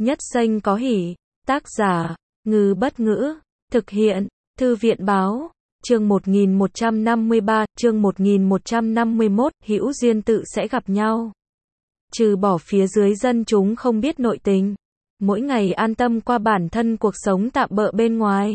Nhất Xanh có hỉ. Tác giả, Ngư Bất Ngữ. Thực hiện, Thư viện Báo. Chương 1153, chương 1151, hữu duyên tự sẽ gặp nhau. Trừ bỏ phía dưới dân chúng không biết nội tình, mỗi ngày an tâm qua bản thân cuộc sống tạm bợ bên ngoài.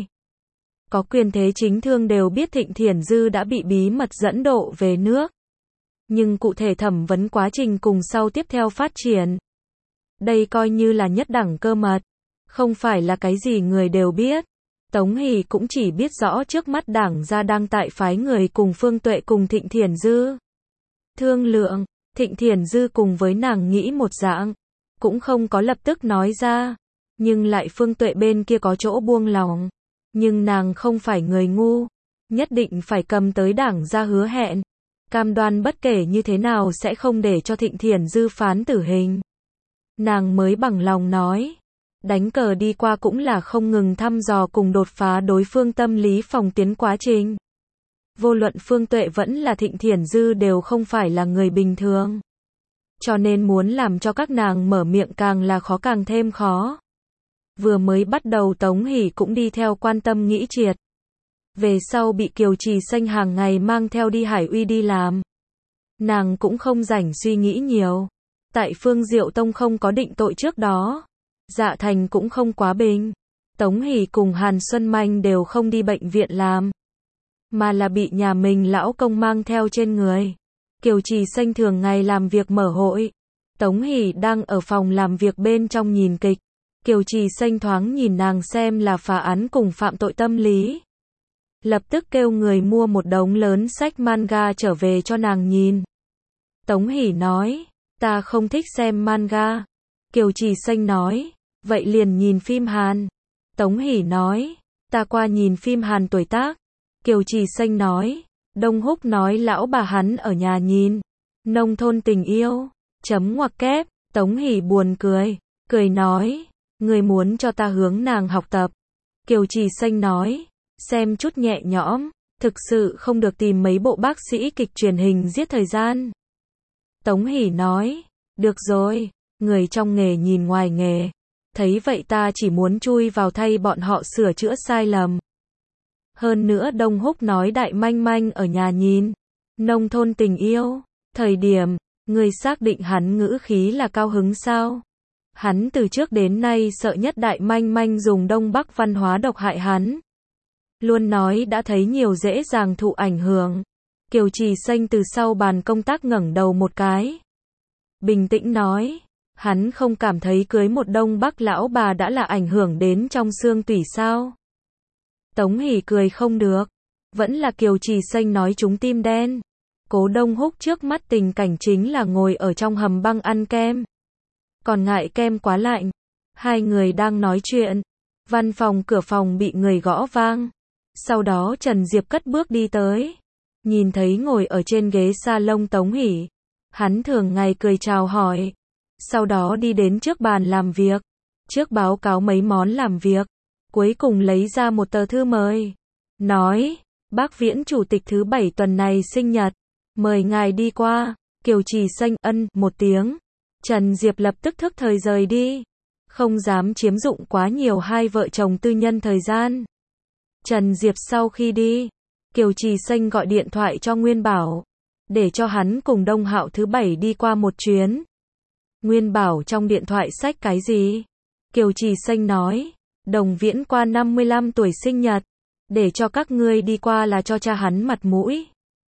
Có quyền thế chính thương đều biết Thịnh Thiển Dư đã bị bí mật dẫn độ về nước. Nhưng cụ thể thẩm vấn quá trình cùng sau tiếp theo phát triển, đây coi như là nhất đẳng cơ mật, không phải là cái gì người đều biết. Tống Hỷ cũng chỉ biết rõ trước mắt đảng gia đang tại phái người cùng Phương Tuệ cùng Thịnh Thiển Dư thương lượng. Thịnh Thiển Dư cùng với nàng nghĩ một dạng, cũng không có lập tức nói ra, nhưng lại Phương Tuệ bên kia có chỗ buông lòng. Nhưng nàng không phải người ngu, nhất định phải cầm tới đảng gia hứa hẹn, cam đoan bất kể như thế nào sẽ không để cho Thịnh Thiển Dư phán tử hình. Nàng mới bằng lòng nói, đánh cờ đi qua cũng là không ngừng thăm dò cùng đột phá đối phương tâm lý phòng tiến quá trình. Vô luận Phương Tuệ vẫn là Thịnh Thiển Dư đều không phải là người bình thường. Cho nên muốn làm cho các nàng mở miệng càng là khó càng thêm khó. Vừa mới bắt đầu Tống Hỷ cũng đi theo quan tâm nghĩ triệt. Về sau bị Kiều Trì Xanh hàng ngày mang theo đi Hải Uy đi làm. Nàng cũng không rảnh suy nghĩ nhiều. Tại Phương Diệu Tông không có định tội trước đó, Dạ Thành cũng không quá bình. Tống Hỷ cùng Hàn Xuân Manh đều không đi bệnh viện làm, mà là bị nhà mình lão công mang theo trên người. Kiều Trì Xanh thường ngày làm việc mở hội. Tống Hỷ đang ở phòng làm việc bên trong nhìn kịch. Kiều Trì Xanh thoáng nhìn nàng xem là phá án cùng phạm tội tâm lý, lập tức kêu người mua một đống lớn sách manga trở về cho nàng nhìn. Tống Hỷ nói, ta không thích xem manga. Kiều Trì Xanh nói, vậy liền nhìn phim Hàn. Tống Hỷ nói, ta qua nhìn phim Hàn tuổi tác. Kiều Trì Xanh nói, Đông Húc nói lão bà hắn ở nhà nhìn Nông Thôn Tình Yêu. Chấm ngoặc kép. Tống Hỷ buồn cười nói, người muốn cho ta hướng nàng học tập. Kiều Trì Xanh nói, xem chút nhẹ nhõm, thực sự không được tìm mấy bộ bác sĩ kịch truyền hình giết thời gian. Tống Hỷ nói, được rồi, người trong nghề nhìn ngoài nghề. Thấy vậy ta chỉ muốn chui vào thay bọn họ sửa chữa sai lầm. Hơn nữa Đông Húc nói Đại Manh Manh ở nhà nhìn Nông Thôn Tình Yêu thời điểm, người xác định hắn ngữ khí là cao hứng sao? Hắn từ trước đến nay sợ nhất Đại Manh Manh dùng Đông Bắc văn hóa độc hại hắn. Luôn nói đã thấy nhiều dễ dàng thụ ảnh hưởng. Kiều Trì Xanh từ sau bàn công tác ngẩng đầu một cái, bình tĩnh nói, hắn không cảm thấy cưới một Đông Bắc lão bà đã là ảnh hưởng đến trong xương tủy sao? Tống Hỷ cười không được, vẫn là Kiều Trì Xanh nói trúng tim đen. Cố Đông Húc trước mắt tình cảnh chính là ngồi ở trong hầm băng ăn kem. Còn ngại kem quá lạnh, hai người đang nói chuyện, văn phòng cửa phòng bị người gõ vang. Sau đó Trần Diệp cất bước đi tới, nhìn thấy ngồi ở trên ghế salon Tống Hỷ, hắn thường ngày cười chào hỏi, sau đó đi đến trước bàn làm việc, trước báo cáo mấy món làm việc, cuối cùng lấy ra một tờ thư mời, nói, bác Viễn chủ tịch thứ 7 tuần này sinh nhật, mời ngài đi qua. Kiều Trì Xanh ân một tiếng. Trần Diệp lập tức thức thời rời đi, không dám chiếm dụng quá nhiều hai vợ chồng tư nhân thời gian. Trần Diệp sau khi đi, Kiều Trì Xanh gọi điện thoại cho Nguyên Bảo, để cho hắn cùng Đông Hạo thứ 7 đi qua một chuyến. Nguyên Bảo trong điện thoại xách cái gì? Kiều Trì Xanh nói, Đồng Viễn qua 55 tuổi sinh nhật, để cho các ngươi đi qua là cho cha hắn mặt mũi.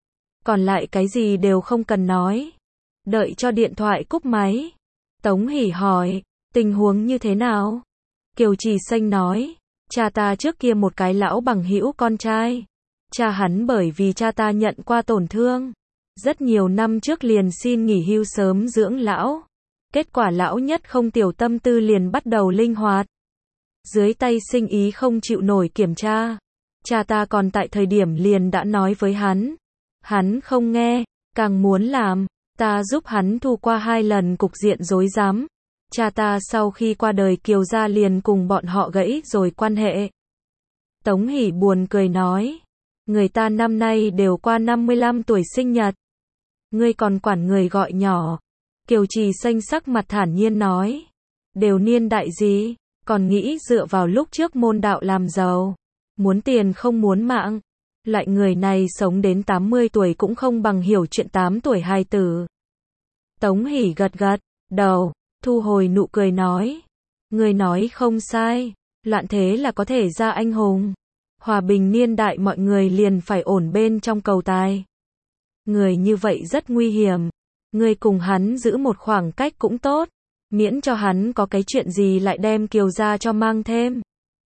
Còn lại cái gì đều không cần nói. Đợi cho điện thoại cúp máy, Tống Hỷ hỏi, tình huống như thế nào? Kiều Trì Xanh nói, cha ta trước kia một cái lão bằng hữu con trai. Cha hắn bởi vì cha ta nhận qua tổn thương, rất nhiều năm trước liền xin nghỉ hưu sớm dưỡng lão. Kết quả lão nhất không tiểu tâm tư liền bắt đầu linh hoạt. Dưới tay sinh ý không chịu nổi kiểm tra. Cha ta còn tại thời điểm liền đã nói với hắn. Hắn không nghe, càng muốn làm. Ta giúp hắn thu qua 2 lần cục diện rối rắm. Cha ta sau khi qua đời Kiều gia liền cùng bọn họ gãy rồi quan hệ. Tống Hỷ buồn cười nói, người ta năm nay đều qua 55 tuổi sinh nhật, ngươi còn quản người gọi nhỏ. Kiều Trì Xanh sắc mặt thản nhiên nói, đều niên đại gì, còn nghĩ dựa vào lúc trước môn đạo làm giàu. Muốn tiền không muốn mạng. Loại người này sống đến 80 tuổi cũng không bằng hiểu chuyện 8 tuổi hài tử. Tống Hỷ gật gật đầu, thu hồi nụ cười nói. Người nói không sai, loạn thế là có thể ra anh hùng. Hòa bình niên đại mọi người liền phải ổn bên trong cầu tài. Người như vậy rất nguy hiểm. Người cùng hắn giữ một khoảng cách cũng tốt. Miễn cho hắn có cái chuyện gì lại đem Kiều ra cho mang thêm.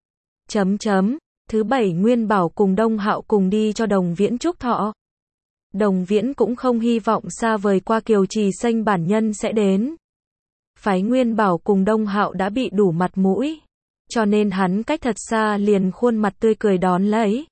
Thứ bảy Nguyên Bảo cùng Đông Hạo cùng đi cho Đồng Viễn chúc thọ. Đồng Viễn cũng không hy vọng xa vời qua Kiều Trì Xanh bản nhân sẽ đến. Phái Nguyên Bảo cùng Đông Hạo đã bị đủ mặt mũi, cho nên hắn cách thật xa liền khuôn mặt tươi cười đón lấy.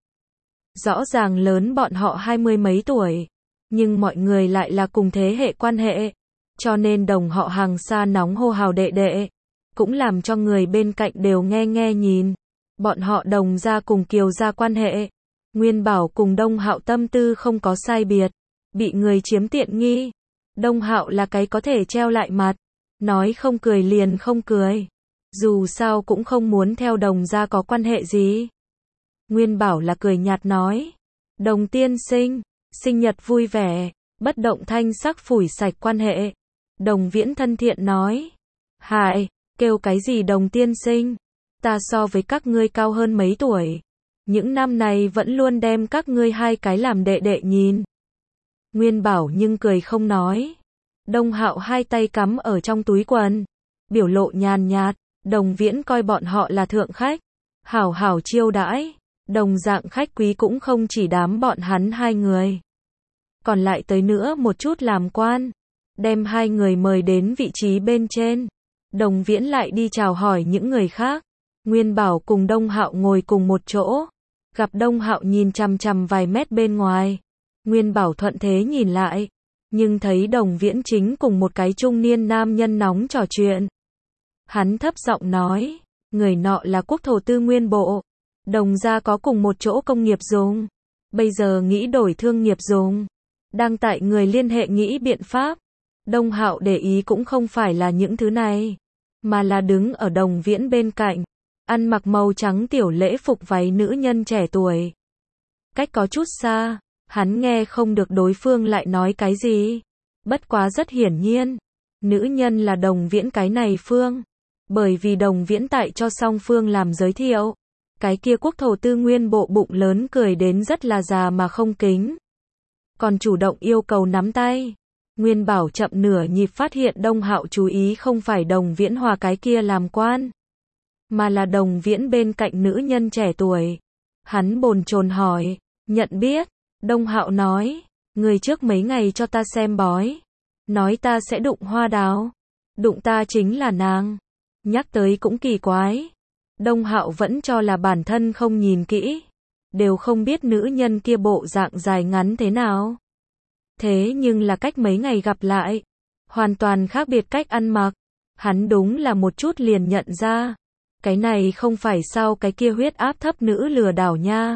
Rõ ràng lớn bọn họ 20 mấy tuổi, nhưng mọi người lại là cùng thế hệ quan hệ, cho nên đồng họ hàng xa nóng hô hào đệ đệ, cũng làm cho người bên cạnh đều nghe nghe nhìn. Bọn họ Đồng gia cùng Kiều gia quan hệ, Nguyên Bảo cùng Đông Hạo tâm tư không có sai biệt, bị người chiếm tiện nghi. Đông Hạo là cái có thể treo lại mặt, nói không cười liền không cười. Dù sao cũng không muốn theo Đồng gia có quan hệ gì. Nguyên Bảo là cười nhạt nói. Đồng tiên sinh, sinh nhật vui vẻ, bất động thanh sắc phủi sạch quan hệ. Đồng Viễn thân thiện nói. Hại, kêu cái gì Đồng tiên sinh? Ta so với các ngươi cao hơn mấy tuổi. Những năm này vẫn luôn đem các ngươi hai cái làm đệ đệ nhìn. Nguyên Bảo nhưng cười không nói. Đông Hạo hai tay cắm ở trong túi quần, biểu lộ nhàn nhạt. Đồng Viễn coi bọn họ là thượng khách, hảo hảo chiêu đãi. Đồng dạng khách quý cũng không chỉ đám bọn hắn hai người, còn lại tới nữa một chút làm quan, đem hai người mời đến vị trí bên trên. Đồng Viễn lại đi chào hỏi những người khác. Nguyên Bảo cùng Đông Hạo ngồi cùng một chỗ, gặp Đông Hạo nhìn chằm chằm vài mét bên ngoài. Nguyên Bảo thuận thế nhìn lại, nhưng thấy Đồng Viễn chính cùng một cái trung niên nam nhân nóng trò chuyện. Hắn thấp giọng nói, người nọ là quốc thổ tư nguyên bộ, Đồng gia có cùng một chỗ công nghiệp dùng, bây giờ nghĩ đổi thương nghiệp dùng, đang tại người liên hệ nghĩ biện pháp. Đông Hạo để ý cũng không phải là những thứ này, mà là đứng ở Đồng Viễn bên cạnh, ăn mặc màu trắng tiểu lễ phục váy nữ nhân trẻ tuổi. Cách có chút xa, hắn nghe không được đối phương lại nói cái gì. Bất quá rất hiển nhiên, nữ nhân là Đồng Viễn cái này phương. Bởi vì Đồng Viễn tại cho song phương làm giới thiệu, cái kia quốc thổ tư nguyên bộ bụng lớn cười đến rất là già mà không kính, còn chủ động yêu cầu nắm tay. Nguyên Bảo chậm nửa nhịp phát hiện Đông Hạo chú ý không phải Đồng Viễn hòa cái kia làm quan, mà là Đồng Viễn bên cạnh nữ nhân trẻ tuổi. Hắn bồn chồn hỏi, nhận biết? Đông Hạo nói, người trước mấy ngày cho ta xem bói, nói ta sẽ đụng hoa đào, đụng ta chính là nàng. Nhắc tới cũng kỳ quái, Đông Hạo vẫn cho là bản thân không nhìn kỹ, đều không biết nữ nhân kia bộ dạng dài ngắn thế nào. Thế nhưng là cách mấy ngày gặp lại, hoàn toàn khác biệt cách ăn mặc, hắn đúng là một chút liền nhận ra. Cái này không phải sao cái kia huyết áp thấp nữ lừa đảo nha.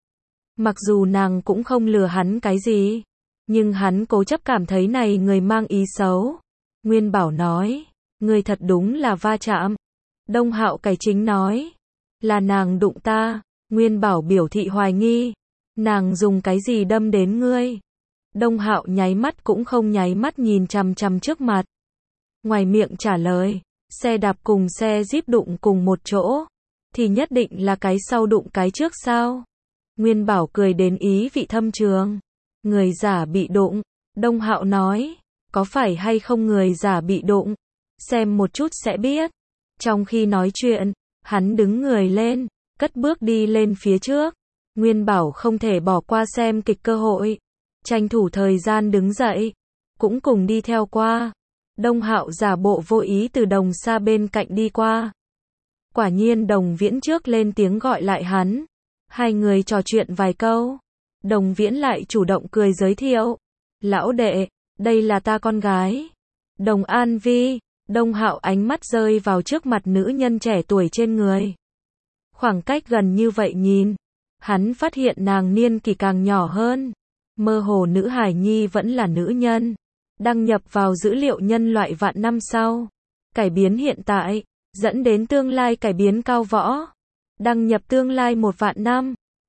Mặc dù nàng cũng không lừa hắn cái gì, nhưng hắn cố chấp cảm thấy này người mang ý xấu. Nguyên Bảo nói, người thật đúng là va chạm. Đông Hạo cải chính nói, là nàng đụng ta. Nguyên Bảo biểu thị hoài nghi, nàng dùng cái gì đâm đến ngươi? Đông Hạo nháy mắt cũng không nháy mắt nhìn chằm chằm trước mặt, ngoài miệng trả lời, xe đạp cùng xe Jeep đụng cùng một chỗ, thì nhất định là cái sau đụng cái trước sao? Nguyên Bảo cười đến ý vị thâm trường, người giả bị đụng. Đông Hạo nói, có phải hay không người giả bị đụng? Xem một chút sẽ biết. Trong khi nói chuyện, hắn đứng người lên, cất bước đi lên phía trước. Nguyên Bảo không thể bỏ qua xem kịch cơ hội, tranh thủ thời gian đứng dậy, cũng cùng đi theo qua. Đông Hạo giả bộ vô ý từ Đồng xa bên cạnh đi qua. Quả nhiên Đồng Viễn trước lên tiếng gọi lại hắn. Hai người trò chuyện vài câu. Đồng Viễn lại chủ động cười giới thiệu. Lão đệ, đây là ta con gái, Đồng An Vi. Đông Hạo ánh mắt rơi vào trước mặt nữ nhân trẻ tuổi trên người. Khoảng cách gần như vậy nhìn, hắn phát hiện nàng niên kỷ càng nhỏ hơn. Mơ hồ nữ hài nhi vẫn là nữ nhân, đăng nhập vào dữ liệu nhân loại vạn năm sau. cải biến hiện tại, dẫn đến tương lai cải biến cao võ. Đăng nhập tương lai 1 vạn năm.